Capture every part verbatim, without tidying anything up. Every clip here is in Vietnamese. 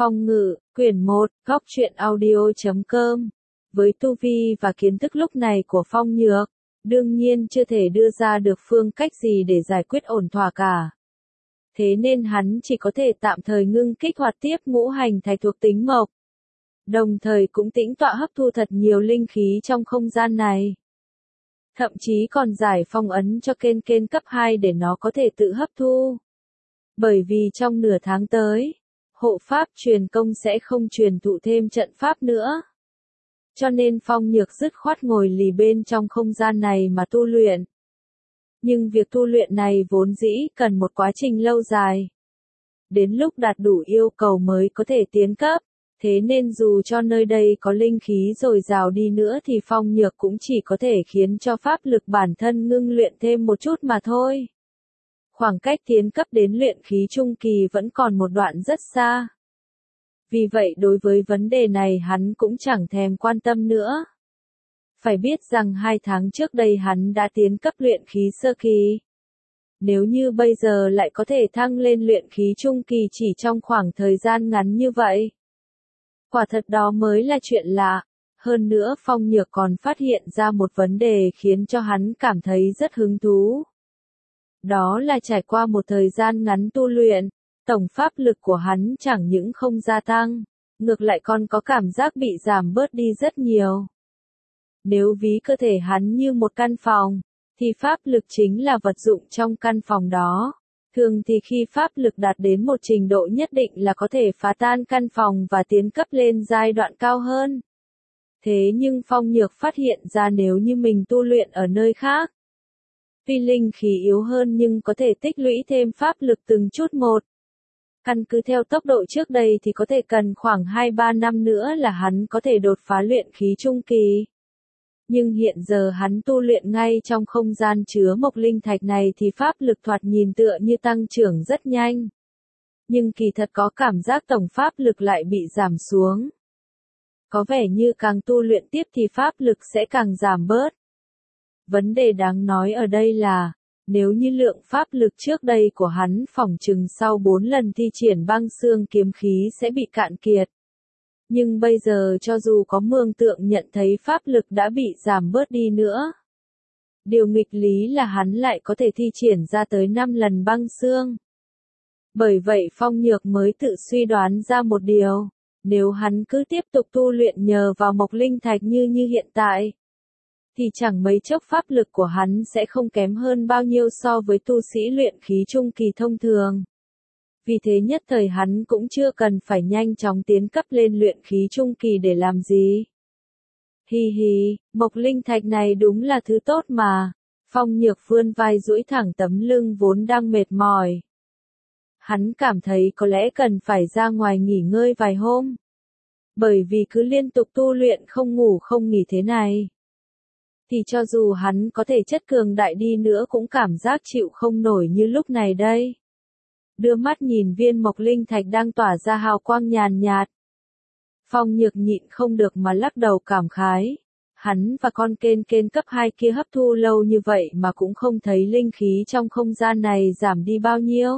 Phong ngự, quyển một, góc truyện audio chấm com. Với tu vi và kiến thức lúc này của Phong Nhược, đương nhiên chưa thể đưa ra được phương cách gì để giải quyết ổn thỏa cả. Thế nên hắn chỉ có thể tạm thời ngưng kích hoạt tiếp ngũ hành thạch thuộc tính mộc. Đồng thời cũng tĩnh tọa hấp thu thật nhiều linh khí trong không gian này. Thậm chí còn giải phong ấn cho Kên Kên cấp hai để nó có thể tự hấp thu. Bởi vì trong nửa tháng tới, hộ pháp truyền công sẽ không truyền thụ thêm trận pháp nữa. Cho nên Phong Nhược dứt khoát ngồi lì bên trong không gian này mà tu luyện. Nhưng việc tu luyện này vốn dĩ cần một quá trình lâu dài. Đến lúc đạt đủ yêu cầu mới có thể tiến cấp. Thế nên dù cho nơi đây có linh khí dồi dào đi nữa thì Phong Nhược cũng chỉ có thể khiến cho pháp lực bản thân ngưng luyện thêm một chút mà thôi. Khoảng cách tiến cấp đến luyện khí trung kỳ vẫn còn một đoạn rất xa. Vì vậy đối với vấn đề này hắn cũng chẳng thèm quan tâm nữa. Phải biết rằng hai tháng trước đây hắn đã tiến cấp luyện khí sơ kỳ. Nếu như bây giờ lại có thể thăng lên luyện khí trung kỳ chỉ trong khoảng thời gian ngắn như vậy. Quả thật đó mới là chuyện lạ. Hơn nữa Phong Nhược còn phát hiện ra một vấn đề khiến cho hắn cảm thấy rất hứng thú. Đó là trải qua một thời gian ngắn tu luyện, tổng pháp lực của hắn chẳng những không gia tăng, ngược lại còn có cảm giác bị giảm bớt đi rất nhiều. Nếu ví cơ thể hắn như một căn phòng, thì pháp lực chính là vật dụng trong căn phòng đó. Thường thì khi pháp lực đạt đến một trình độ nhất định là có thể phá tan căn phòng và tiến cấp lên giai đoạn cao hơn. Thế nhưng Phong Nhược phát hiện ra nếu như mình tu luyện ở nơi khác, tuy linh khí yếu hơn nhưng có thể tích lũy thêm pháp lực từng chút một. Căn cứ theo tốc độ trước đây thì có thể cần khoảng hai ba năm nữa là hắn có thể đột phá luyện khí trung kỳ. Nhưng hiện giờ hắn tu luyện ngay trong không gian chứa mộc linh thạch này thì pháp lực thoạt nhìn tựa như tăng trưởng rất nhanh. Nhưng kỳ thật có cảm giác tổng pháp lực lại bị giảm xuống. Có vẻ như càng tu luyện tiếp thì pháp lực sẽ càng giảm bớt. Vấn đề đáng nói ở đây là, nếu như lượng pháp lực trước đây của hắn phỏng chừng sau bốn lần thi triển băng xương kiếm khí sẽ bị cạn kiệt. Nhưng bây giờ cho dù có mường tượng nhận thấy pháp lực đã bị giảm bớt đi nữa. Điều nghịch lý là hắn lại có thể thi triển ra tới năm lần băng xương. Bởi vậy Phong Nhược mới tự suy đoán ra một điều, nếu hắn cứ tiếp tục tu luyện nhờ vào mộc linh thạch như như hiện tại, thì chẳng mấy chốc pháp lực của hắn sẽ không kém hơn bao nhiêu so với tu sĩ luyện khí trung kỳ thông thường. Vì thế nhất thời hắn cũng chưa cần phải nhanh chóng tiến cấp lên luyện khí trung kỳ để làm gì. Hi hi, mộc linh thạch này đúng là thứ tốt mà. Phong Nhược vươn vai duỗi thẳng tấm lưng vốn đang mệt mỏi. Hắn cảm thấy có lẽ cần phải ra ngoài nghỉ ngơi vài hôm. Bởi vì cứ liên tục tu luyện không ngủ không nghỉ thế này, thì cho dù hắn có thể chất cường đại đi nữa cũng cảm giác chịu không nổi như lúc này đây. Đưa mắt nhìn viên mộc linh thạch đang tỏa ra hào quang nhàn nhạt. Phong Nhược nhịn không được mà lắc đầu cảm khái. Hắn và con Kên Kên cấp hai kia hấp thu lâu như vậy mà cũng không thấy linh khí trong không gian này giảm đi bao nhiêu.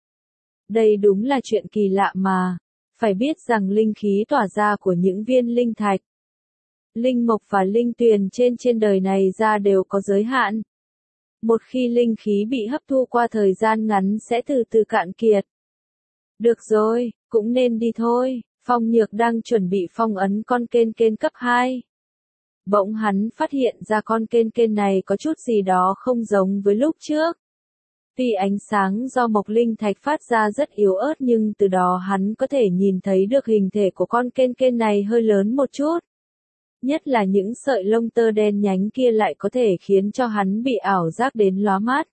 Đây đúng là chuyện kỳ lạ mà. Phải biết rằng linh khí tỏa ra của những viên linh thạch, linh mộc và linh tuyền trên trên đời này ra đều có giới hạn. Một khi linh khí bị hấp thu qua thời gian ngắn sẽ từ từ cạn kiệt. Được rồi, cũng nên đi thôi. Phong Nhược đang chuẩn bị phong ấn con Kên Kên cấp hai. Bỗng hắn phát hiện ra con Kên Kên này có chút gì đó không giống với lúc trước. Tuy ánh sáng do mộc linh thạch phát ra rất yếu ớt nhưng từ đó hắn có thể nhìn thấy được hình thể của con Kên Kên này hơi lớn một chút. Nhất là những sợi lông tơ đen nhánh kia lại có thể khiến cho hắn bị ảo giác đến lóa mắt.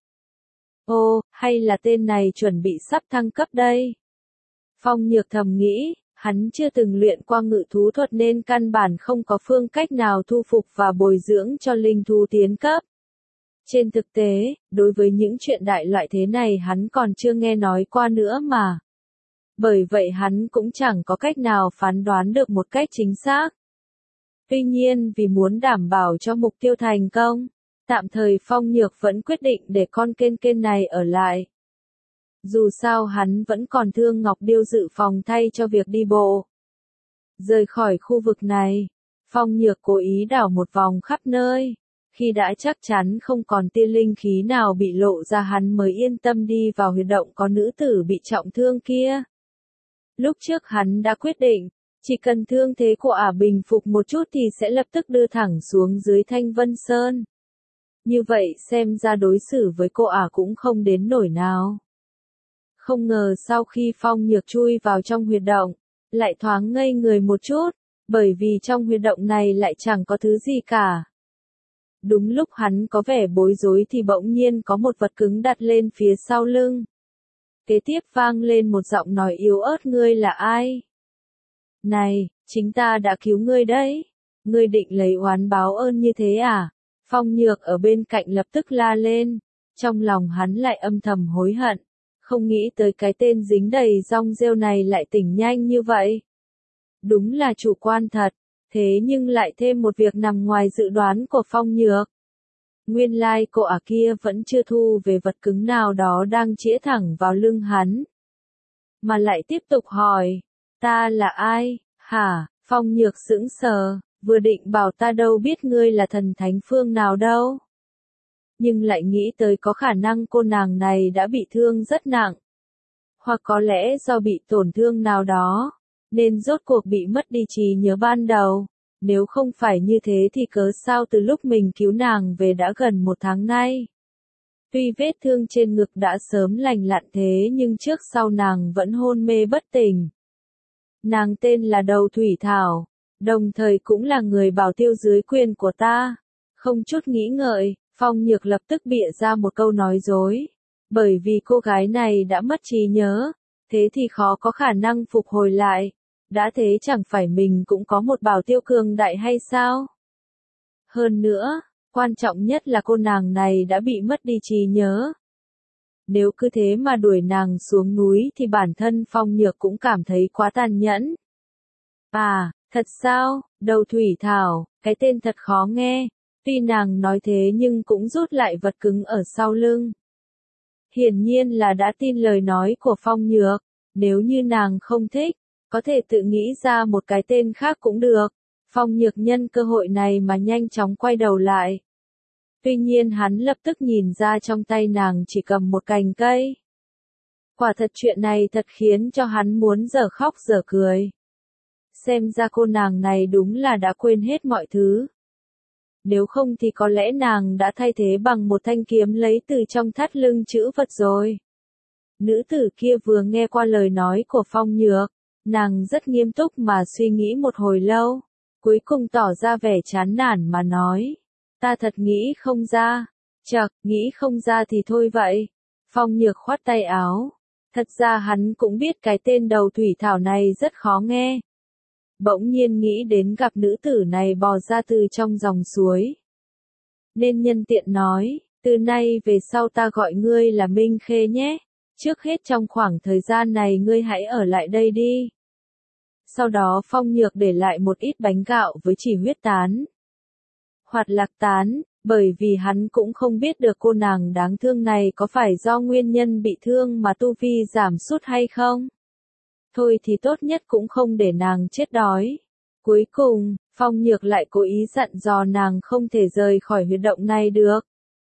Ô, hay là tên này chuẩn bị sắp thăng cấp đây? Phong Nhược thầm nghĩ, hắn chưa từng luyện qua ngự thú thuật nên căn bản không có phương cách nào thu phục và bồi dưỡng cho linh thú tiến cấp. Trên thực tế, đối với những chuyện đại loại thế này hắn còn chưa nghe nói qua nữa mà. Bởi vậy hắn cũng chẳng có cách nào phán đoán được một cách chính xác. Tuy nhiên vì muốn đảm bảo cho mục tiêu thành công, tạm thời Phong Nhược vẫn quyết định để con Kên Kên này ở lại. Dù sao hắn vẫn còn thương Ngọc Điêu dự phòng thay cho việc đi bộ. Rời khỏi khu vực này, Phong Nhược cố ý đảo một vòng khắp nơi. Khi đã chắc chắn không còn tia linh khí nào bị lộ ra hắn mới yên tâm đi vào huyệt động có nữ tử bị trọng thương kia. Lúc trước hắn đã quyết định, chỉ cần thương thế của ả bình phục một chút thì sẽ lập tức đưa thẳng xuống dưới Thanh Vân Sơn. Như vậy xem ra đối xử với cô ả cũng không đến nổi nào. Không ngờ sau khi Phong Nhược chui vào trong huyệt động, lại thoáng ngây người một chút, bởi vì trong huyệt động này lại chẳng có thứ gì cả. Đúng lúc hắn có vẻ bối rối thì bỗng nhiên có một vật cứng đặt lên phía sau lưng. Kế tiếp vang lên một giọng nói yếu ớt, ngươi là ai? Này, chính ta đã cứu ngươi đấy. Ngươi định lấy oán báo ơn như thế à? Phong Nhược ở bên cạnh lập tức la lên. Trong lòng hắn lại âm thầm hối hận. Không nghĩ tới cái tên dính đầy rong rêu này lại tỉnh nhanh như vậy. Đúng là chủ quan thật. Thế nhưng lại thêm một việc nằm ngoài dự đoán của Phong Nhược. Nguyên lai like cô ả kia vẫn chưa thu về vật cứng nào đó đang chĩa thẳng vào lưng hắn. Mà lại tiếp tục hỏi, ta là ai, hả? Phong Nhược sững sờ, vừa định bảo ta đâu biết ngươi là thần thánh phương nào đâu. Nhưng lại nghĩ tới có khả năng cô nàng này đã bị thương rất nặng. Hoặc có lẽ do bị tổn thương nào đó, nên rốt cuộc bị mất đi trí nhớ ban đầu. Nếu không phải như thế thì cớ sao từ lúc mình cứu nàng về đã gần một tháng nay. Tuy vết thương trên ngực đã sớm lành lặn thế nhưng trước sau nàng vẫn hôn mê bất tỉnh. Nàng tên là Đầu Thủy Thảo, đồng thời cũng là người bảo tiêu dưới quyền của ta. Không chút nghĩ ngợi, Phong Nhược lập tức bịa ra một câu nói dối. Bởi vì cô gái này đã mất trí nhớ, thế thì khó có khả năng phục hồi lại. Đã thế chẳng phải mình cũng có một bảo tiêu cường đại hay sao? Hơn nữa, quan trọng nhất là cô nàng này đã bị mất đi trí nhớ. Nếu cứ thế mà đuổi nàng xuống núi thì bản thân Phong Nhược cũng cảm thấy quá tàn nhẫn. À, thật sao? Đầu Thủy Thảo, cái tên thật khó nghe. Tuy nàng nói thế nhưng cũng rút lại vật cứng ở sau lưng. Hiển nhiên là đã tin lời nói của Phong Nhược. Nếu như nàng không thích, có thể tự nghĩ ra một cái tên khác cũng được. Phong Nhược nhân cơ hội này mà nhanh chóng quay đầu lại. Tuy nhiên hắn lập tức nhìn ra trong tay nàng chỉ cầm một cành cây. Quả thật chuyện này thật khiến cho hắn muốn dở khóc dở cười. Xem ra cô nàng này đúng là đã quên hết mọi thứ. Nếu không thì có lẽ nàng đã thay thế bằng một thanh kiếm lấy từ trong thắt lưng chữ vật rồi. Nữ tử kia vừa nghe qua lời nói của Phong Nhược. Nàng rất nghiêm túc mà suy nghĩ một hồi lâu, cuối cùng tỏ ra vẻ chán nản mà nói, ta thật nghĩ không ra, chậc, nghĩ không ra thì thôi vậy. Phong Nhược khoát tay áo, thật ra hắn cũng biết cái tên Đầu Thủy Thảo này rất khó nghe. Bỗng nhiên nghĩ đến gặp nữ tử này bò ra từ trong dòng suối. Nên nhân tiện nói, từ nay về sau ta gọi ngươi là Minh Khê nhé. Trước hết trong khoảng thời gian này ngươi hãy ở lại đây đi. Sau đó Phong Nhược để lại một ít bánh gạo với chỉ huyết tán. Hoặc lạc tán, bởi vì hắn cũng không biết được cô nàng đáng thương này có phải do nguyên nhân bị thương mà tu vi giảm sút hay không. Thôi thì tốt nhất cũng không để nàng chết đói. Cuối cùng, Phong Nhược lại cố ý dặn dò nàng không thể rời khỏi huyệt động này được.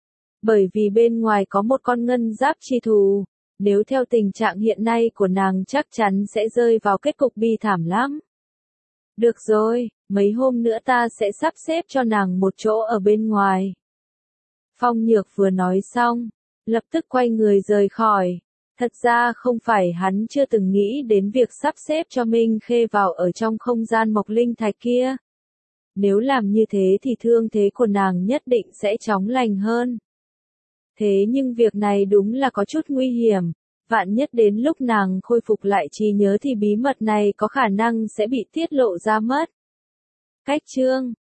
Bởi vì bên ngoài có một con ngân giáp chi thù. Nếu theo tình trạng hiện nay của nàng chắc chắn sẽ rơi vào kết cục bi thảm lắm. Được rồi, mấy hôm nữa ta sẽ sắp xếp cho nàng một chỗ ở bên ngoài. Phong Nhược vừa nói xong, lập tức quay người rời khỏi. Thật ra không phải hắn chưa từng nghĩ đến việc sắp xếp cho Minh Khê vào ở trong không gian mộc linh thạch kia. Nếu làm như thế thì thương thế của nàng nhất định sẽ chóng lành hơn. Thế nhưng việc này đúng là có chút nguy hiểm, vạn nhất đến lúc nàng khôi phục lại trí nhớ thì bí mật này có khả năng sẽ bị tiết lộ ra mất. Cách chương